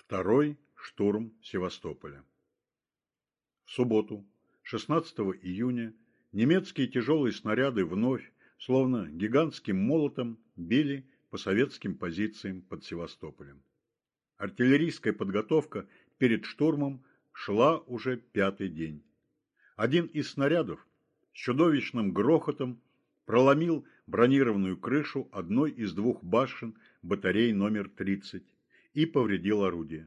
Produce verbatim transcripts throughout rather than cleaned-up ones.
Второй штурм Севастополя. В субботу, шестнадцатого июня, немецкие тяжелые снаряды вновь, словно гигантским молотом, били по советским позициям под Севастополем. Артиллерийская подготовка перед штурмом шла уже пятый день. Один из снарядов с чудовищным грохотом проломил бронированную крышу одной из двух башен батареи номер тридцать и повредил орудие.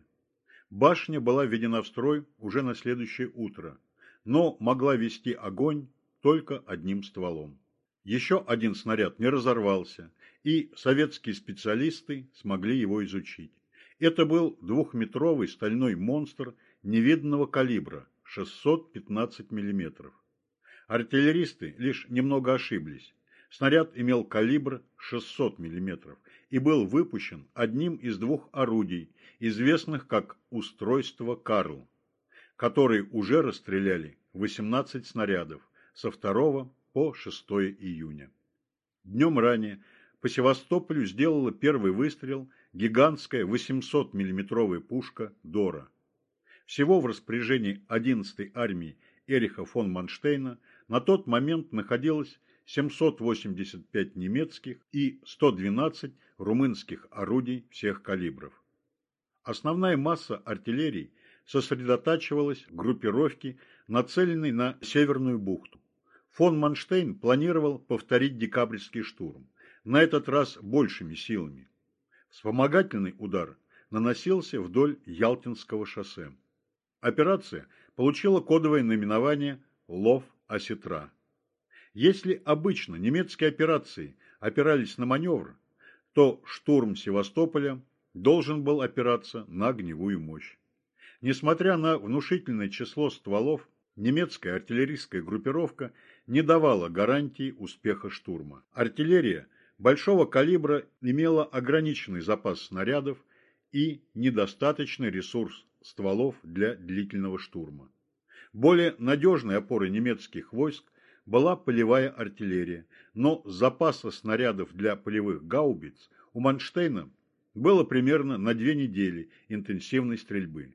Башня была введена в строй уже на следующее утро, но могла вести огонь только одним стволом. Еще один снаряд не разорвался, и советские специалисты смогли его изучить. Это был двухметровый стальной монстр невиданного калибра шестьсот пятнадцать миллиметров. Артиллеристы лишь немного ошиблись. Снаряд имел калибр шестьсот миллиметров и был выпущен одним из двух орудий, известных как устройство «Карл», которые уже расстреляли восемнадцать снарядов со второго по шестое июня. Днем ранее по Севастополю сделала первый выстрел гигантская восьмисотмиллиметровая пушка «Дора». Всего в распоряжении одиннадцатой армии Эриха фон Манштейна на тот момент находилось семьсот восемьдесят пять немецких и сто двенадцать румынских орудий всех калибров. Основная масса артиллерии сосредотачивалась в группировке, нацеленной на Северную бухту. Фон Манштейн планировал повторить декабрьский штурм, на этот раз большими силами. Вспомогательный удар наносился вдоль Ялтинского шоссе. Операция получила кодовое наименование «Лов-Осетра». Если обычно немецкие операции опирались на маневр, то штурм Севастополя должен был опираться на огневую мощь. Несмотря на внушительное число стволов, немецкая артиллерийская группировка не давала гарантии успеха штурма. Артиллерия большого калибра имела ограниченный запас снарядов и недостаточный ресурс стволов для длительного штурма. Более надежной опорой немецких войск была полевая артиллерия, но запаса снарядов для полевых гаубиц у Манштейна было примерно на две недели интенсивной стрельбы.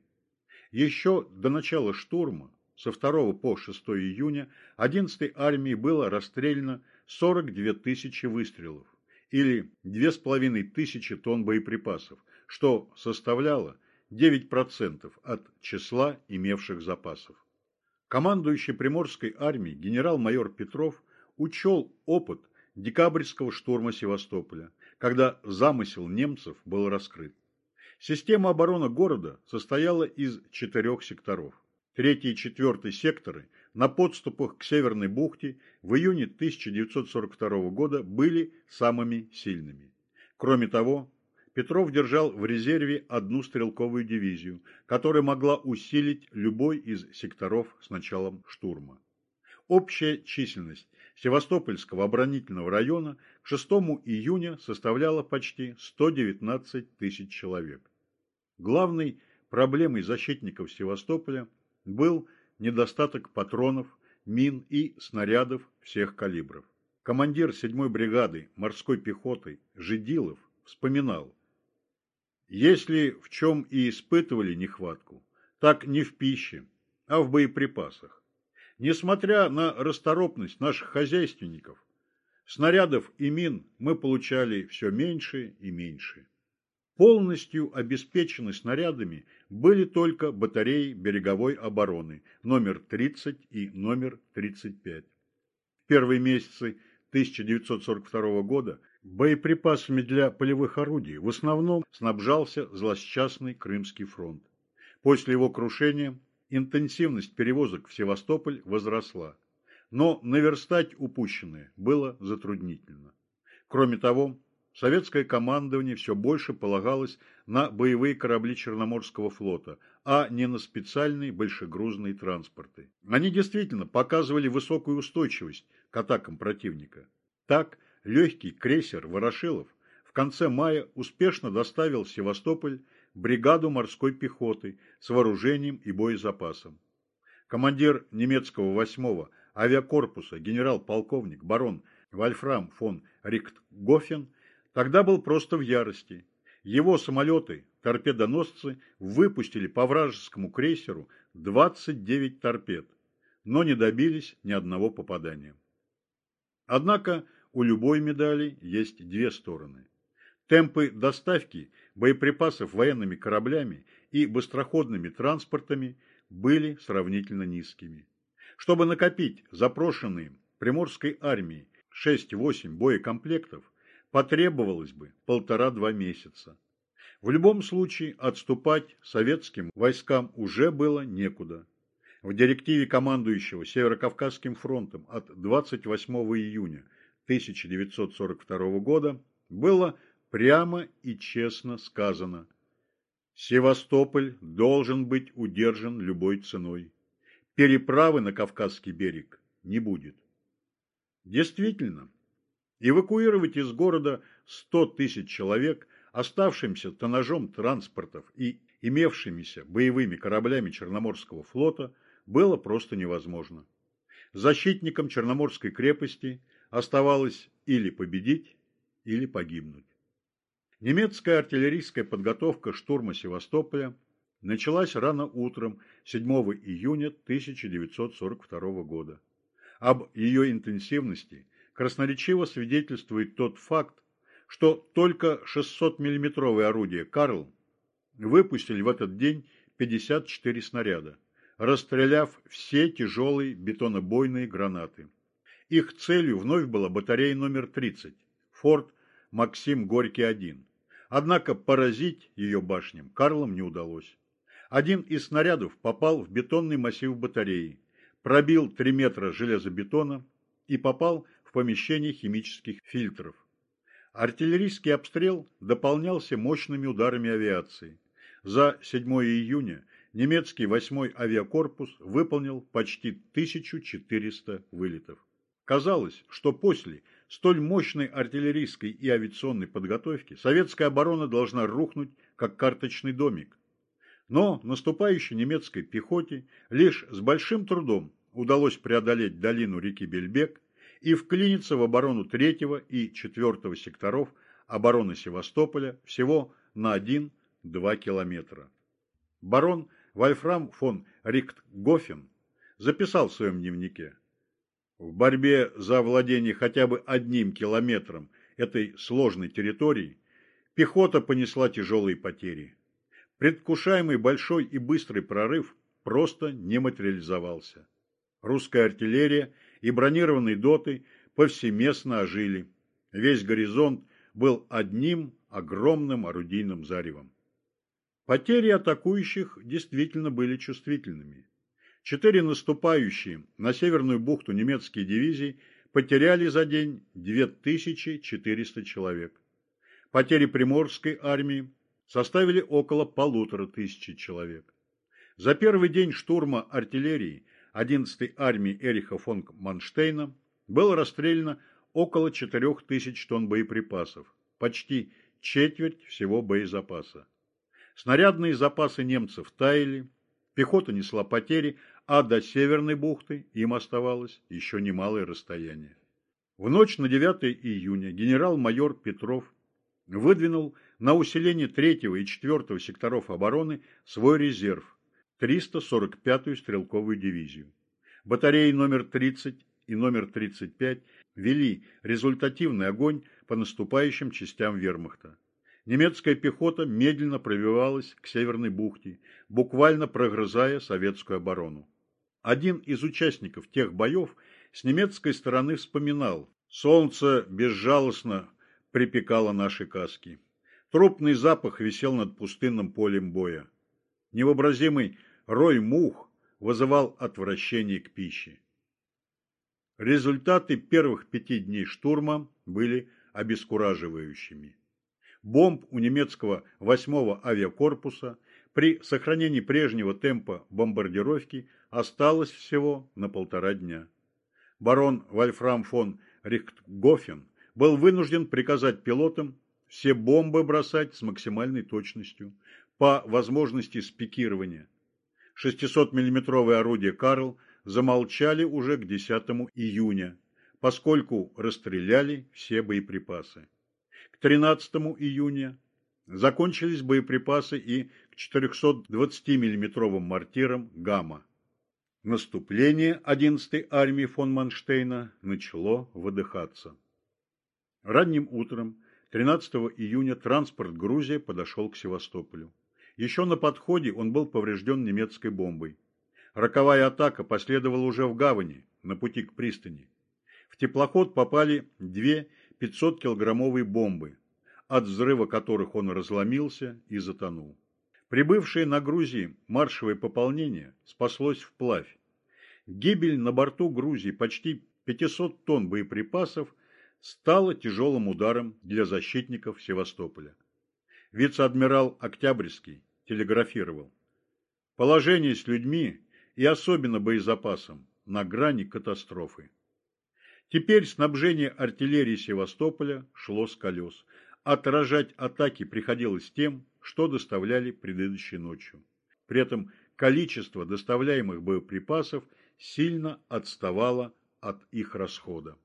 Еще до начала штурма, со второго по шестое июня, одиннадцатой армии было расстреляно сорок две тысячи выстрелов, или две с половиной тысячи тонн боеприпасов, что составляло девять процентов от числа имевших запасов. Командующий Приморской армией генерал-майор Петров учел опыт декабрьского штурма Севастополя, когда замысел немцев был раскрыт. Система обороны города состояла из четырех секторов. Третий и четвертый секторы на подступах к Северной бухте в июне тысяча девятьсот сорок второго года были самыми сильными. Кроме того, Петров держал в резерве одну стрелковую дивизию, которая могла усилить любой из секторов с началом штурма. Общая численность Севастопольского оборонительного района к шестому июня составляла почти сто девятнадцать тысяч человек. Главной проблемой защитников Севастополя был недостаток патронов, мин и снарядов всех калибров. Командир седьмой бригады морской пехоты Жидилов вспоминал: «Если в чем и испытывали нехватку, так не в пище, а в боеприпасах. Несмотря на расторопность наших хозяйственников, снарядов и мин мы получали все меньше и меньше. Полностью обеспечены снарядами были только батареи береговой обороны номер тридцать и номер тридцать пять. В первые месяцы тысяча девятьсот сорок второго года боеприпасами для полевых орудий в основном снабжался злосчастный Крымский фронт. После его крушения интенсивность перевозок в Севастополь возросла, но наверстать упущенное было затруднительно. Кроме того, советское командование все больше полагалось на боевые корабли Черноморского флота, а не на специальные большегрузные транспорты. Они действительно показывали высокую устойчивость к атакам противника. Так, легкий крейсер «Ворошилов» в конце мая успешно доставил в Севастополь бригаду морской пехоты с вооружением и боезапасом. Командир немецкого восьмого авиакорпуса генерал-полковник барон Вольфрам фон Рихтгофен тогда был просто в ярости. Его самолеты торпедоносцы выпустили по вражескому крейсеру двадцать девять торпед, но не добились ни одного попадания. Однако у любой медали есть две стороны. Темпы доставки боеприпасов военными кораблями и быстроходными транспортами были сравнительно низкими. Чтобы накопить запрошенные Приморской армией шесть-восемь боекомплектов, потребовалось бы полтора-два месяца. В любом случае отступать советским войскам уже было некуда. В директиве командующего Северокавказским фронтом от двадцать восьмого июня тысяча девятьсот сорок второго года было прямо и честно сказано: Севастополь должен быть удержан любой ценой. Переправы на Кавказский берег не будет. Действительно, эвакуировать из города сто тысяч человек, оставшимся тоннажом транспортов и имевшимися боевыми кораблями Черноморского флота, было просто невозможно. Защитникам Черноморской крепости оставалось или победить, или погибнуть. Немецкая артиллерийская подготовка штурма Севастополя началась рано утром седьмого июня тысяча девятьсот сорок второго года. Об ее интенсивности красноречиво свидетельствует тот факт, что только шестисотмиллиметровые орудия «Карл» выпустили в этот день пятьдесят четыре снаряда, расстреляв все тяжелые бетонобойные гранаты. Их целью вновь была батарея номер тридцать, форт Максим Горький-один. Однако поразить ее башням «Карлам» не удалось. Один из снарядов попал в бетонный массив батареи, пробил три метра железобетона и попал в помещение химических фильтров. Артиллерийский обстрел дополнялся мощными ударами авиации. За седьмое июня немецкий восьмой авиакорпус выполнил почти тысячу четыреста вылетов. Казалось, что после столь мощной артиллерийской и авиационной подготовки советская оборона должна рухнуть, как карточный домик. Но наступающей немецкой пехоте лишь с большим трудом удалось преодолеть долину реки Бельбек и вклиниться в оборону третьего и четвёртого секторов обороны Севастополя всего на один-два километра. Барон Вольфрам фон Рихтгофен записал в своем дневнике: в борьбе за овладение хотя бы одним километром этой сложной территории пехота понесла тяжелые потери. Предвкушаемый большой и быстрый прорыв просто не материализовался. Русская артиллерия и бронированные доты повсеместно ожили. Весь горизонт был одним огромным орудийным заревом. Потери атакующих действительно были чувствительными. Четыре наступающие на Северную бухту немецкие дивизии потеряли за день две тысячи четыреста человек. Потери Приморской армии составили около полутора тысячи человек. За первый день штурма артиллерии одиннадцатой армии Эриха фон Манштейна было расстреляно около четырёх тысяч тонн боеприпасов, почти четверть всего боезапаса. Снарядные запасы немцев таяли, пехота несла потери, а до Северной бухты им оставалось еще немалое расстояние. В ночь на девятое июня генерал-майор Петров выдвинул на усиление третьего и четвёртого секторов обороны свой резерв – триста сорок пятую стрелковую дивизию. Батареи номер тридцать и номер тридцать пять вели результативный огонь по наступающим частям вермахта. Немецкая пехота медленно пробивалась к Северной бухте, буквально прогрызая советскую оборону. Один из участников тех боев с немецкой стороны вспоминал: «Солнце безжалостно припекало наши каски. Трупный запах висел над пустынным полем боя. Невообразимый рой мух вызывал отвращение к пище». Результаты первых пяти дней штурма были обескураживающими. Бомб у немецкого восьмого авиакорпуса при сохранении прежнего темпа бомбардировки осталось всего на полтора дня. Барон Вольфрам фон Рихтгофен был вынужден приказать пилотам все бомбы бросать с максимальной точностью, по возможности с пикирования. шестисотмиллиметровые орудия «Карл» замолчали уже к десятому июня, поскольку расстреляли все боеприпасы. К тринадцатому июня Закончились боеприпасы и к четырехсотдвадцатимиллиметровым мортирам «Гамма». Наступление одиннадцатой армии фон Манштейна начало выдыхаться. Ранним утром тринадцатого июня транспорт «Грузия» подошел к Севастополю. Еще на подходе он был поврежден немецкой бомбой. Роковая атака последовала уже в гавани, на пути к пристани. В теплоход попали две пятисоткилограммовые бомбы, от взрыва которых он разломился и затонул. Прибывшее на Грузии маршевое пополнение спаслось вплавь. Гибель на борту Грузии почти пятисот тонн боеприпасов стала тяжелым ударом для защитников Севастополя. Вице-адмирал Октябрьский телеграфировал: «Положение с людьми и особенно боезапасом на грани катастрофы». Теперь снабжение артиллерии Севастополя шло с колес. Отражать атаки приходилось тем, что доставляли предыдущей ночью. При этом количество доставляемых боеприпасов сильно отставало от их расхода.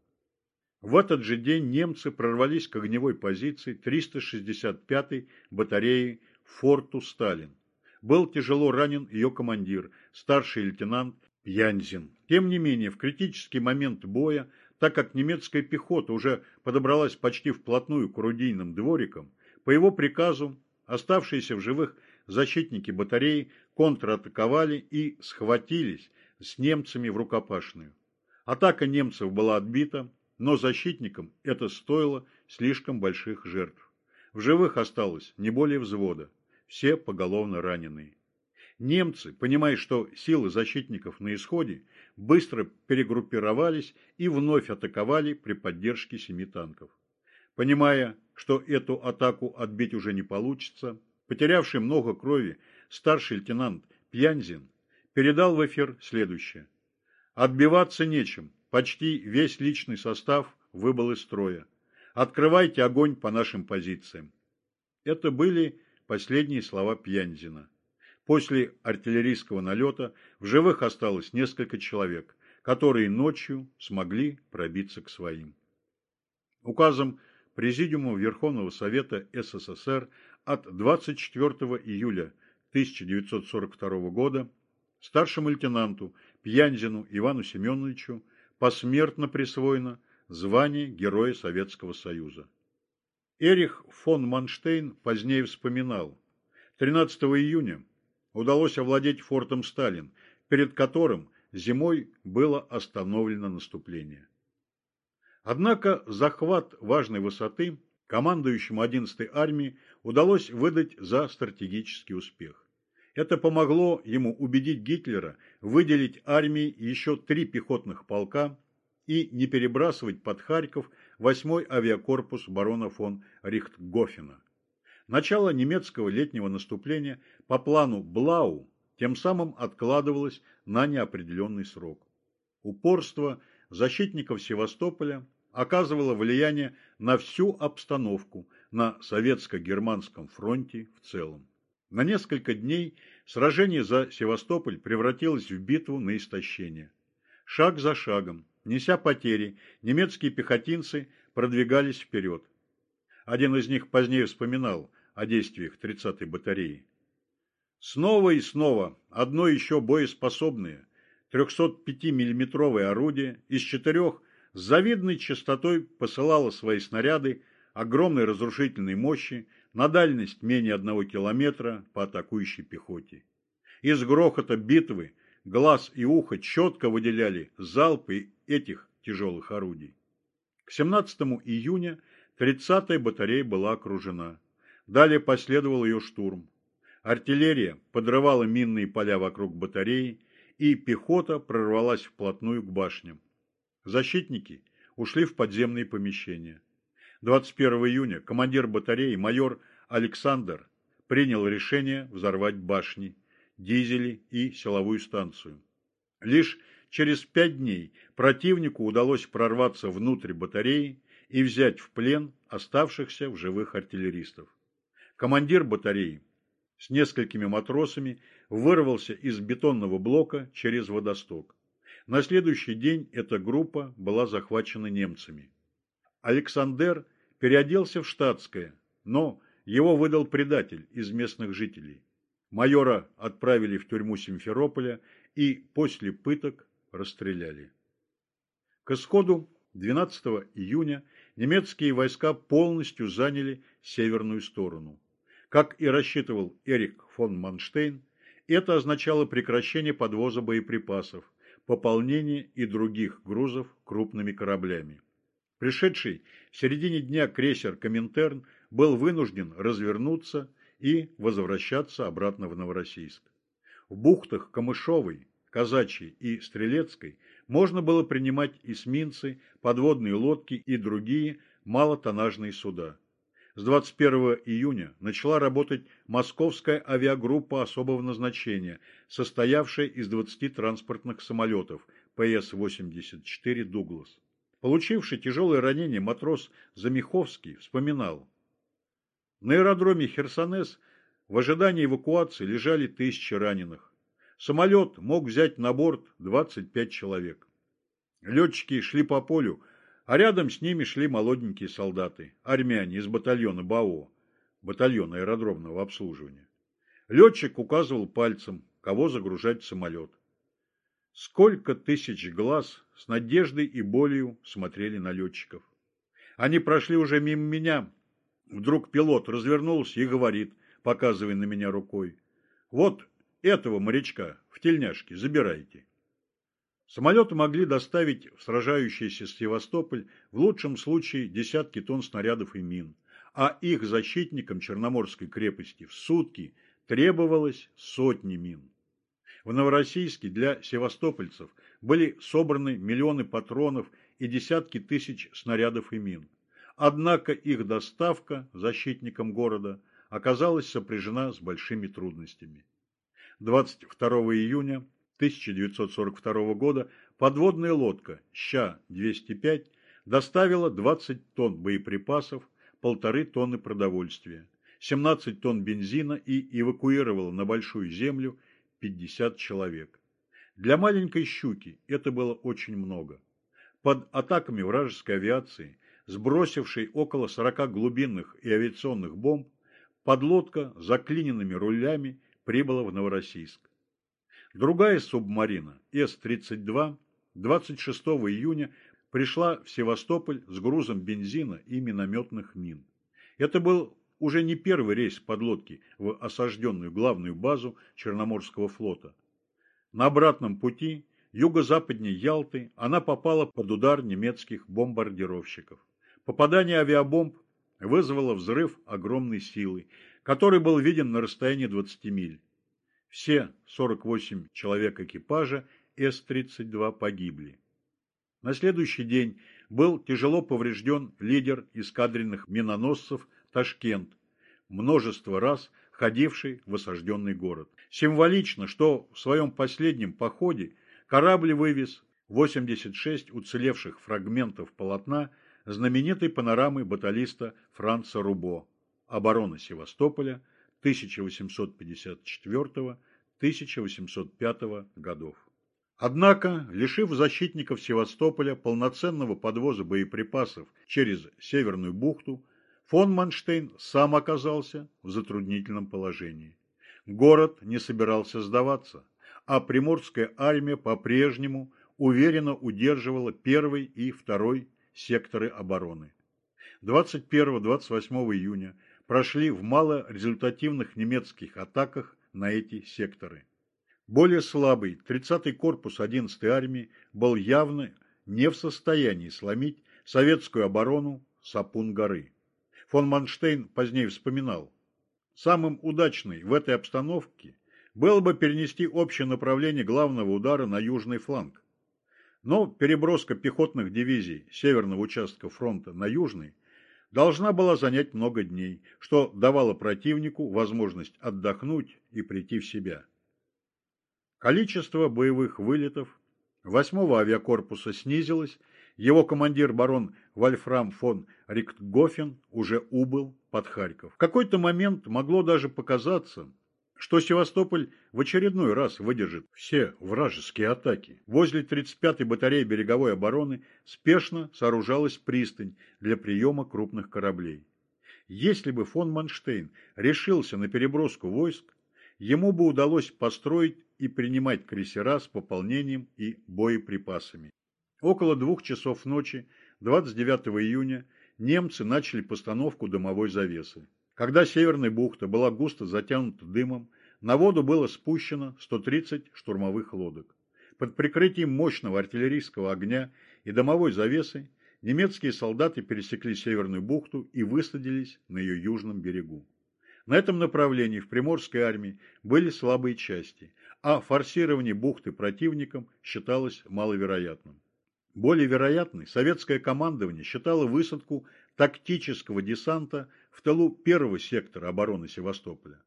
В этот же день немцы прорвались к огневой позиции триста шестьдесят пятой батареи форту Сталин. Был тяжело ранен ее командир, старший лейтенант Пьянзин. Тем не менее, в критический момент боя, так как немецкая пехота уже подобралась почти вплотную к орудийным дворикам, по его приказу оставшиеся в живых защитники батареи контратаковали и схватились с немцами в рукопашную. Атака немцев была отбита, но защитникам это стоило слишком больших жертв. В живых осталось не более взвода, все поголовно раненые. Немцы, понимая, что силы защитников на исходе, быстро перегруппировались и вновь атаковали при поддержке семи танков. Понимая, что эту атаку отбить уже не получится, потерявший много крови старший лейтенант Пьянзин передал в эфир следующее: «Отбиваться нечем, почти весь личный состав выбыл из строя. Открывайте огонь по нашим позициям». Это были последние слова Пьянзина. После артиллерийского налета в живых осталось несколько человек, которые ночью смогли пробиться к своим. Указом Президиума Верховного Совета СССР от двадцать четвёртого июля тысяча девятьсот сорок второго года старшему лейтенанту Пьянзину Ивану Семеновичу посмертно присвоено звание Героя Советского Союза. Эрих фон Манштейн позднее вспоминал: тринадцатого июня удалось овладеть фортом Сталин, перед которым зимой было остановлено наступление. Однако захват важной высоты командующему одиннадцатой армией удалось выдать за стратегический успех. Это помогло ему убедить Гитлера выделить армии еще три пехотных полка и не перебрасывать под Харьков восьмой авиакорпус барона фон Рихтгофена. Начало немецкого летнего наступления по плану Блау тем самым откладывалось на неопределенный срок. Упорство защитников Севастополя оказывало влияние на всю обстановку на советско-германском фронте в целом. На несколько дней сражение за Севастополь превратилось в битву на истощение. Шаг за шагом, неся потери, немецкие пехотинцы продвигались вперед. Один из них позднее вспоминал о действиях тридцатой батареи. Снова и снова одно еще боеспособное трехсотпятимиллиметровое орудие из четырех с завидной частотой посылало свои снаряды огромной разрушительной мощи на дальность менее одного километра по атакующей пехоте. Из грохота битвы глаз и ухо четко выделяли залпы этих тяжелых орудий. К семнадцатому июня тридцатая батарея была окружена. Далее последовал ее штурм. Артиллерия подрывала минные поля вокруг батареи, и пехота прорвалась вплотную к башням. Защитники ушли в подземные помещения. двадцать первого июня командир батареи майор Александр принял решение взорвать башни, дизели и силовую станцию. Лишь через пять дней противнику удалось прорваться внутрь батареи и взять в плен оставшихся в живых артиллеристов. Командир батареи с несколькими матросами вырвался из бетонного блока через водосток. На следующий день эта группа была захвачена немцами. Александр переоделся в штатское, но его выдал предатель из местных жителей. Майора отправили в тюрьму Симферополя и после пыток расстреляли. К исходу двенадцатого июня немецкие войска полностью заняли северную сторону. Как и рассчитывал Эрих фон Манштейн, это означало прекращение подвоза боеприпасов, пополнение и других грузов крупными кораблями. Пришедший в середине дня крейсер «Коминтерн» был вынужден развернуться и возвращаться обратно в Новороссийск. В бухтах Камышовой, Казачьей и Стрелецкой можно было принимать эсминцы, подводные лодки и другие малотоннажные суда. С двадцать первого июня начала работать московская авиагруппа особого назначения, состоявшая из двадцати транспортных самолетов Пэ Эс восемьдесят четыре «Дуглас». Получивший тяжелое ранение матрос Замиховский вспоминал: «На аэродроме Херсонес в ожидании эвакуации лежали тысячи раненых. Самолет мог взять на борт двадцать пять человек. Летчики шли по полю, а рядом с ними шли молоденькие солдаты, армяне из батальона БАО, батальона аэродромного обслуживания. Летчик указывал пальцем, кого загружать в самолет. Сколько тысяч глаз с надеждой и болью смотрели на летчиков. Они прошли уже мимо меня. Вдруг пилот развернулся и говорит, показывая на меня рукой: вот этого морячка в тельняшке забирайте». Самолеты могли доставить в сражающийся Севастополь в лучшем случае десятки тонн снарядов и мин, а их защитникам Черноморской крепости в сутки требовалось сотни мин. В Новороссийске для севастопольцев были собраны миллионы патронов и десятки тысяч снарядов и мин. Однако их доставка защитникам города оказалась сопряжена с большими трудностями. двадцать второго июня тысяча девятьсот сорок второго года подводная лодка Ща двести пять доставила двадцать тонн боеприпасов, полторы тонны продовольствия, семнадцать тонн бензина и эвакуировала на Большую Землю пятьдесят человек. Для маленькой «Щуки» это было очень много. Под атаками вражеской авиации, сбросившей около сорока глубинных и авиационных бомб, подлодка с заклиненными рулями прибыла в Новороссийск. Другая субмарина Эс тридцать два двадцать шестого июня пришла в Севастополь с грузом бензина и минометных мин. Это был уже не первый рейс подлодки в осажденную главную базу Черноморского флота. На обратном пути, юго-западнее Ялты, она попала под удар немецких бомбардировщиков. Попадание авиабомб вызвало взрыв огромной силы, который был виден на расстоянии двадцати миль. Все сорок восемь человек экипажа Эс тридцать два погибли. На следующий день был тяжело поврежден лидер эскадренных миноносцев Ташкент, множество раз ходивший в осажденный город. Символично, что в своем последнем походе корабль вывез восемьдесят шесть уцелевших фрагментов полотна знаменитой панорамы баталиста Франца Рубо «Оборона Севастополя» тысяча восемьсот пятьдесят четвёртого — тысяча восемьсот пятого годов. Однако, лишив защитников Севастополя полноценного подвоза боеприпасов через Северную бухту, фон Манштейн сам оказался в затруднительном положении. Город не собирался сдаваться, а Приморская армия по-прежнему уверенно удерживала первый и второй секторы обороны. двадцать первого — двадцать восьмого июня прошли в малорезультативных немецких атаках на эти секторы. Более слабый тридцатый корпус одиннадцатой армии был явно не в состоянии сломить советскую оборону Сапун-горы. Фон Манштейн позднее вспоминал: самым удачной в этой обстановке было бы перенести общее направление главного удара на южный фланг. Но переброска пехотных дивизий северного участка фронта на южный должна была занять много дней, что давало противнику возможность отдохнуть и прийти в себя. Количество боевых вылетов восьмого авиакорпуса снизилось, его командир барон Вольфрам фон Рихтгофен уже убыл под Харьков. В какой-то момент могло даже показаться, что Севастополь в очередной раз выдержит все вражеские атаки. Возле тридцать пятой батареи береговой обороны спешно сооружалась пристань для приема крупных кораблей. Если бы фон Манштейн решился на переброску войск, ему бы удалось построить и принимать крейсера с пополнением и боеприпасами. Около двух часов ночи двадцать девятого июня немцы начали постановку дымовой завесы. Когда Северная бухта была густо затянута дымом, на воду было спущено сто тридцать штурмовых лодок. Под прикрытием мощного артиллерийского огня и дымовой завесы немецкие солдаты пересекли Северную бухту и высадились на ее южном берегу. На этом направлении в Приморской армии были слабые части, а форсирование бухты противником считалось маловероятным. Более вероятной советское командование считало высадку тактического десанта в тылу первого сектора обороны Севастополя.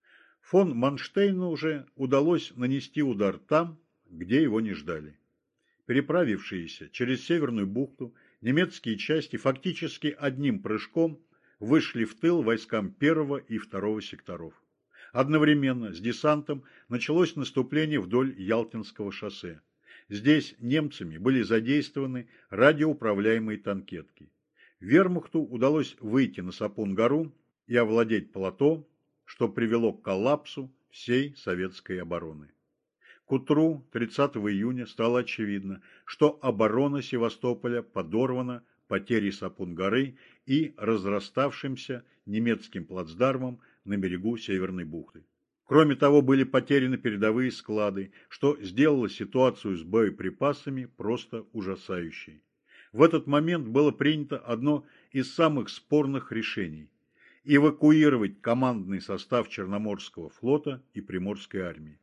Фон Манштейну уже удалось нанести удар там, где его не ждали. Переправившиеся через Северную бухту, немецкие части фактически одним прыжком вышли в тыл войскам первого и второго секторов. Одновременно с десантом началось наступление вдоль Ялтинского шоссе. Здесь немцами были задействованы радиоуправляемые танкетки. Вермахту удалось выйти на Сапун-гору и овладеть плато, что привело к коллапсу всей советской обороны. К утру тридцатого июня стало очевидно, что оборона Севастополя подорвана потерей Сапун-горы и разраставшимся немецким плацдармом на берегу Северной бухты. Кроме того, были потеряны передовые склады, что сделало ситуацию с боеприпасами просто ужасающей. В этот момент было принято одно из самых спорных решений – эвакуировать командный состав Черноморского флота и Приморской армии.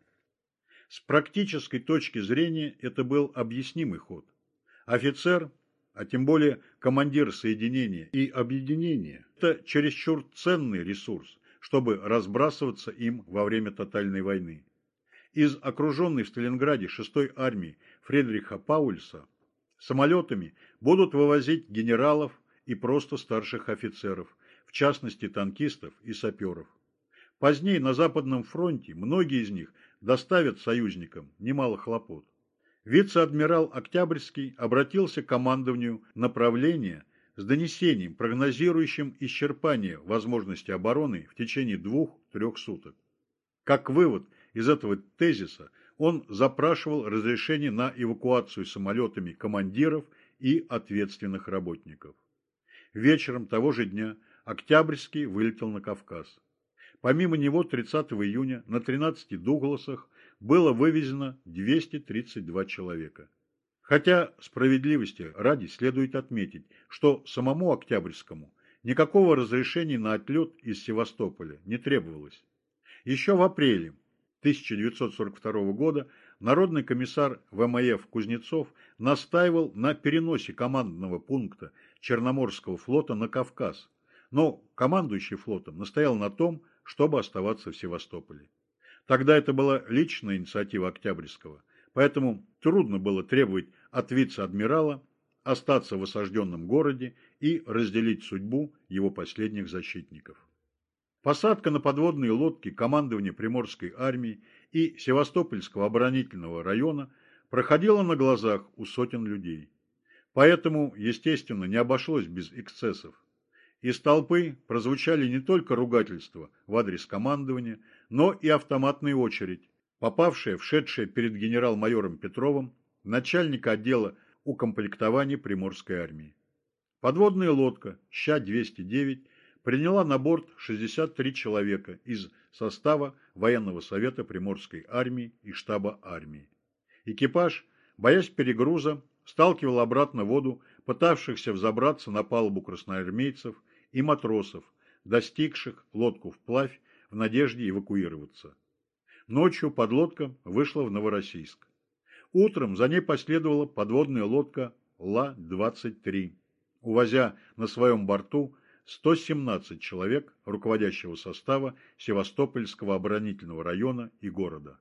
С практической точки зрения это был объяснимый ход. Офицер, а тем более командир соединения и объединения – это чересчур ценный ресурс, чтобы разбрасываться им во время тотальной войны. Из окруженной в Сталинграде шестой армии Фридриха Паульса самолетами будут вывозить генералов и просто старших офицеров, в частности танкистов и саперов. Позднее на Западном фронте многие из них доставят союзникам немало хлопот. Вице-адмирал Октябрьский обратился к командованию направления с донесением, прогнозирующим исчерпание возможности обороны в течение двух-трех суток. Как вывод из этого тезиса, он запрашивал разрешение на эвакуацию самолетами командиров и ответственных работников. Вечером того же дня Октябрьский вылетел на Кавказ. Помимо него тридцатого июня на тринадцати Дугласах было вывезено двести тридцать два человека. Хотя справедливости ради следует отметить, что самому Октябрьскому никакого разрешения на отлет из Севастополя не требовалось. Еще в апреле тысяча девятьсот сорок второго года народный комиссар ВМФ Кузнецов настаивал на переносе командного пункта Черноморского флота на Кавказ, но командующий флотом настоял на том, чтобы оставаться в Севастополе. Тогда это была личная инициатива Октябрьского, поэтому трудно было требовать от вице-адмирала остаться в осажденном городе и разделить судьбу его последних защитников. Посадка на подводные лодки командования Приморской армии и Севастопольского оборонительного района проходила на глазах у сотен людей. Поэтому, естественно, не обошлось без эксцессов. Из толпы прозвучали не только ругательства в адрес командования, но и автоматная очередь, попавшая в шедшее перед генерал-майором Петровым начальника отдела укомплектования Приморской армии. Подводная лодка Ща двести девять приняла на борт шестьдесят три человека из состава военного совета Приморской армии и штаба армии. Экипаж, боясь перегруза, сталкивал обратно в воду пытавшихся взобраться на палубу красноармейцев и матросов, достигших лодку вплавь в надежде эвакуироваться. Ночью подлодка вышла в Новороссийск. Утром за ней последовала подводная лодка Ла двадцать три, увозя на своем борту сто семнадцать человек руководящего состава Севастопольского оборонительного района и города.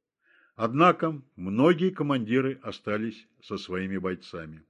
Однако многие командиры остались со своими бойцами.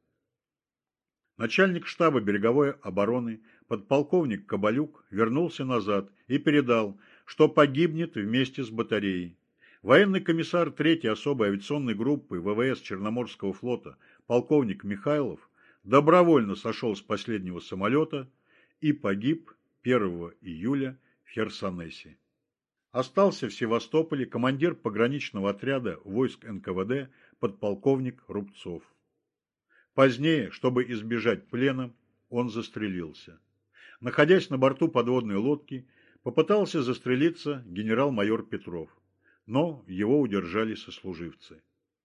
Начальник штаба береговой обороны подполковник Кабалюк вернулся назад и передал, что погибнет вместе с батареей. Военный комиссар третьей особой авиационной группы ВВС Черноморского флота полковник Михайлов добровольно сошел с последнего самолета и погиб первого июля в Херсонесе. Остался в Севастополе командир пограничного отряда войск эн ка вэ дэ подполковник Рубцов. Позднее, чтобы избежать плена, он застрелился. Находясь на борту подводной лодки, попытался застрелиться генерал-майор Петров, но его удержали сослуживцы.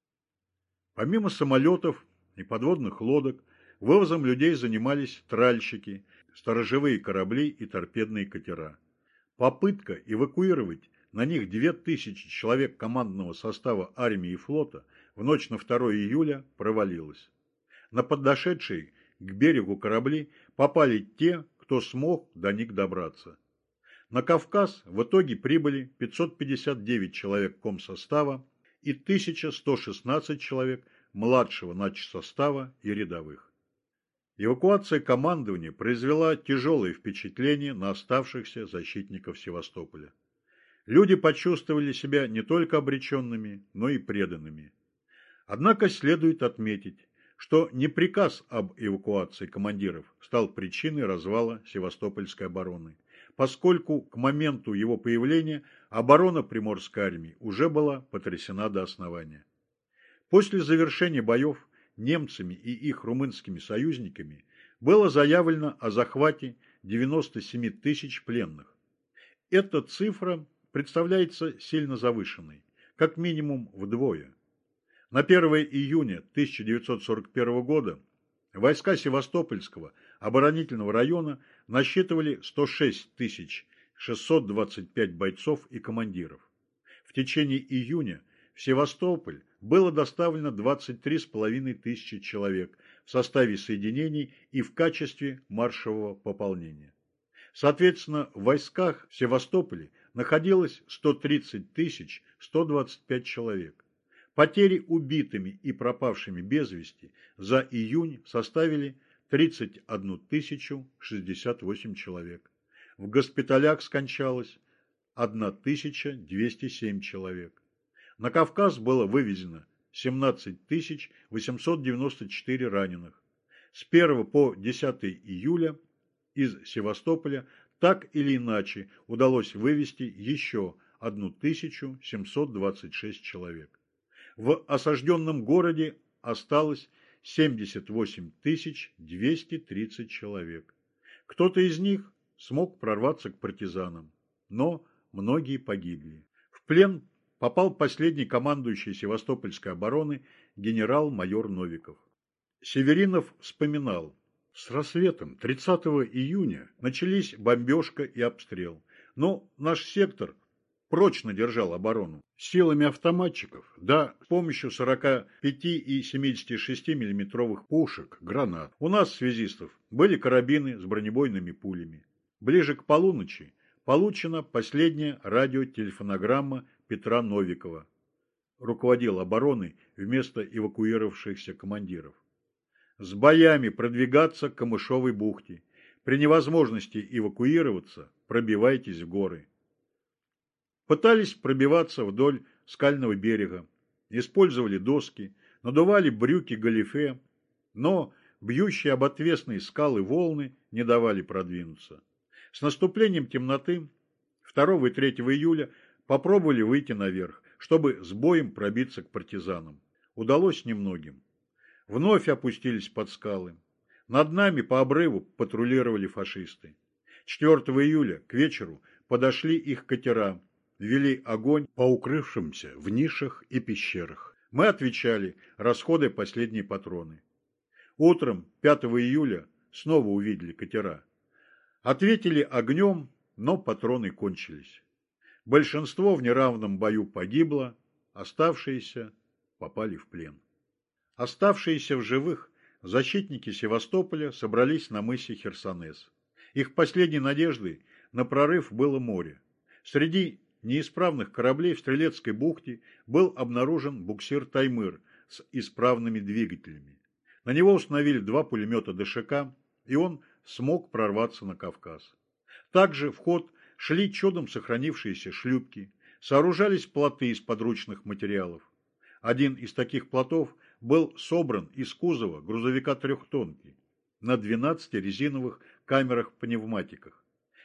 Помимо самолетов и подводных лодок, вывозом людей занимались тральщики, сторожевые корабли и торпедные катера. Попытка эвакуировать на них две тысячи человек командного состава армии и флота в ночь на второе июля провалилась. На подошедшие к берегу корабли попали те, кто смог до них добраться. На Кавказ в итоге прибыли пятьсот пятьдесят девять человек комсостава и тысяча сто шестнадцать человек младшего начсостава и рядовых. Эвакуация командования произвела тяжелое впечатление на оставшихся защитников Севастополя. Люди почувствовали себя не только обреченными, но и преданными. Однако следует отметить, что не приказ об эвакуации командиров стал причиной развала Севастопольской обороны, поскольку к моменту его появления оборона Приморской армии уже была потрясена до основания. После завершения боев немцами и их румынскими союзниками было заявлено о захвате девяноста семи тысяч пленных. Эта цифра представляется сильно завышенной, как минимум вдвое. На первое июня тысяча девятьсот сорок первого года войска Севастопольского оборонительного района насчитывали сто шесть тысяч шестьсот двадцать пять бойцов и командиров. В течение июня в Севастополь было доставлено двадцать три с половиной тысячи человек в составе соединений и в качестве маршевого пополнения. Соответственно, в войсках в Севастополе находилось сто тридцать тысяч сто двадцать пять человек. Потери убитыми и пропавшими без вести за июнь составили тридцать одну тысячу шестьдесят восемь человек. В госпиталях скончалось тысяча двести семь человек. На Кавказ было вывезено семнадцать тысяч восемьсот девяносто четыре раненых. С первого по десятое июля из Севастополя так или иначе удалось вывести еще тысячу семьсот двадцать шесть человек. В осажденном городе осталось семьдесят восемь тысяч двести тридцать человек. Кто-то из них смог прорваться к партизанам, но многие погибли. В плен попал последний командующий Севастопольской обороны генерал-майор Новиков. Северинов вспоминал: с рассветом тридцатого июня начались бомбежка и обстрел, но наш сектор прочно держал оборону силами автоматчиков, да с помощью сорока пяти и семидесяти шести миллиметровых пушек, гранат. У нас, связистов, были карабины с бронебойными пулями. Ближе к полуночи получена последняя радиотелефонограмма Петра Новикова, руководил обороной вместо эвакуировавшихся командиров. С боями продвигаться к Камышовой бухте. При невозможности эвакуироваться пробивайтесь в горы. Пытались пробиваться вдоль скального берега, использовали доски, надували брюки галифе, но бьющие об отвесные скалы волны не давали продвинуться. С наступлением темноты второго и третьего июля попробовали выйти наверх, чтобы с боем пробиться к партизанам. Удалось немногим. Вновь опустились под скалы. Над нами по обрыву патрулировали фашисты. четвёртого июля к вечеру подошли их катера, вели огонь по укрывшимся в нишах и пещерах. Мы отвечали, расходуя последние патроны. Утром пятого июля снова увидели катера. Ответили огнем, но патроны кончились. Большинство в неравном бою погибло, оставшиеся попали в плен. Оставшиеся в живых защитники Севастополя собрались на мысе Херсонес. Их последней надеждой на прорыв было море. Среди неисправных кораблей в Стрелецкой бухте был обнаружен буксир «Таймыр» с исправными двигателями. На него установили два пулемета дэ ша ка, и он смог прорваться на Кавказ. Также в ход шли чудом сохранившиеся шлюпки, сооружались плоты из подручных материалов. Один из таких плотов был собран из кузова грузовика трехтонки на двенадцати резиновых камерах-пневматиках.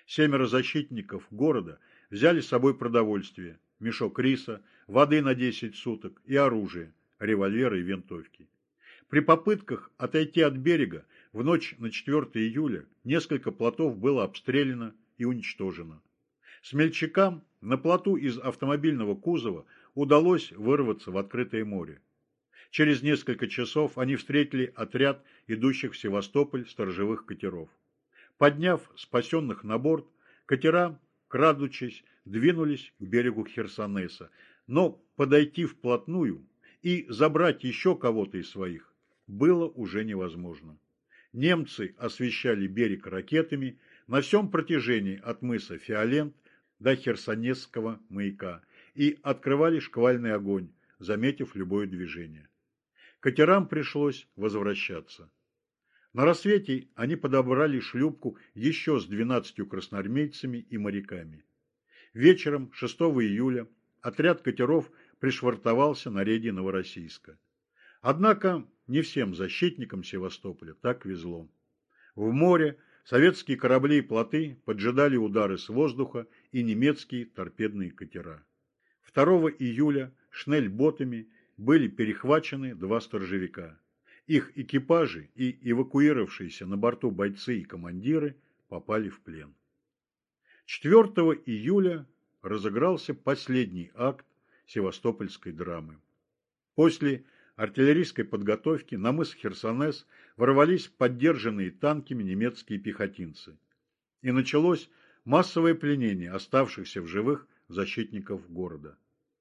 Семеро защитников города взяли с собой продовольствие, мешок риса, воды на десять суток и оружие, револьверы и винтовки. При попытках отойти от берега в ночь на четвёртое июля несколько плотов было обстреляно и уничтожено. Смельчакам на плоту из автомобильного кузова удалось вырваться в открытое море. Через несколько часов они встретили отряд идущих в Севастополь сторожевых катеров. Подняв спасенных на борт, катера, крадучись, двинулись к берегу Херсонеса, но подойти вплотную и забрать еще кого-то из своих было уже невозможно. Немцы освещали берег ракетами на всем протяжении от мыса Фиолент до Херсонесского маяка и открывали шквальный огонь, заметив любое движение. Катерам пришлось возвращаться. На рассвете они подобрали шлюпку еще с двенадцатью красноармейцами и моряками. Вечером шестого июля отряд катеров пришвартовался на рейде Новороссийска. Однако не всем защитникам Севастополя так везло. В море советские корабли и плоты поджидали удары с воздуха и немецкие торпедные катера. второго июля шнельботами были перехвачены два сторожевика. Их экипажи и эвакуировавшиеся на борту бойцы и командиры попали в плен. четвёртого июля разыгрался последний акт севастопольской драмы. После артиллерийской подготовки на мыс Херсонес ворвались поддержанные танками немецкие пехотинцы. И началось массовое пленение оставшихся в живых защитников города.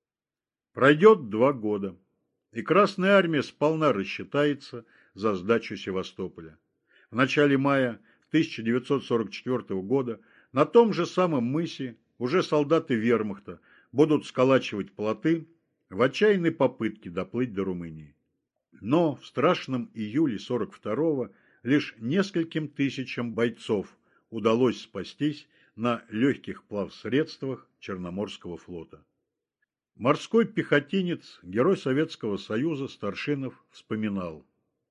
Пройдет два года, и Красная Армия сполна рассчитается за сдачу Севастополя. В начале мая тысяча девятьсот сорок четвёртого года на том же самом мысе уже солдаты вермахта будут сколачивать плоты в отчаянной попытке доплыть до Румынии. Но в страшном июле сорок второго лишь нескольким тысячам бойцов удалось спастись на легких плавсредствах Черноморского флота. Морской пехотинец, герой Советского Союза Старшинов вспоминал: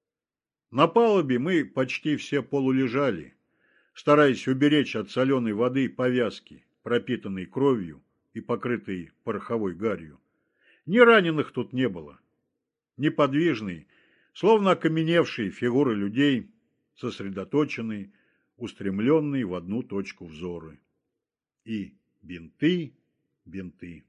«На палубе мы почти все полулежали, стараясь уберечь от соленой воды повязки, пропитанные кровью и покрытые пороховой гарью. Ни раненых тут не было. Неподвижные, словно окаменевшие фигуры людей, сосредоточенные, устремленные в одну точку взоры. И бинты, бинты».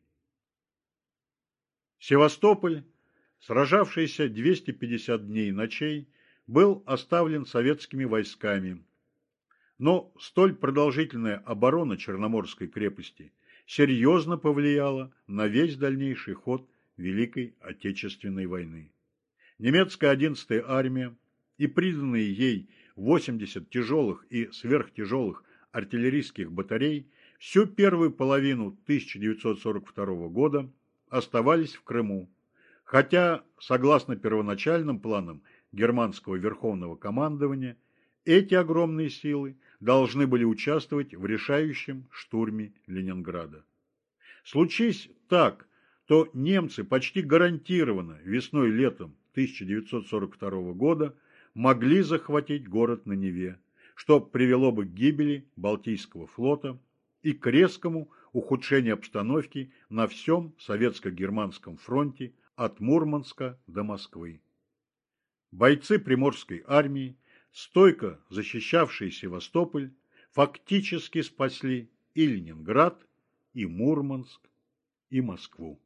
Севастополь, сражавшийся двести пятьдесят дней и ночей, был оставлен советскими войсками. Но столь продолжительная оборона Черноморской крепости серьезно повлияла на весь дальнейший ход Великой Отечественной войны. Немецкая одиннадцатая армия и приданные ей восемьдесят тяжелых и сверхтяжелых артиллерийских батарей всю первую половину тысяча девятьсот сорок второго года оставались в Крыму, хотя, согласно первоначальным планам германского верховного командования, эти огромные силы должны были участвовать в решающем штурме Ленинграда. Случись так, то немцы почти гарантированно весной-летом тысяча девятьсот сорок второго года могли захватить город на Неве, что привело бы к гибели Балтийского флота и к резкому ухудшению обстановки на всем советско-германском фронте от Мурманска до Москвы. Бойцы Приморской армии, стойко защищавшие Севастополь, фактически спасли и Ленинград, и Мурманск, и Москву.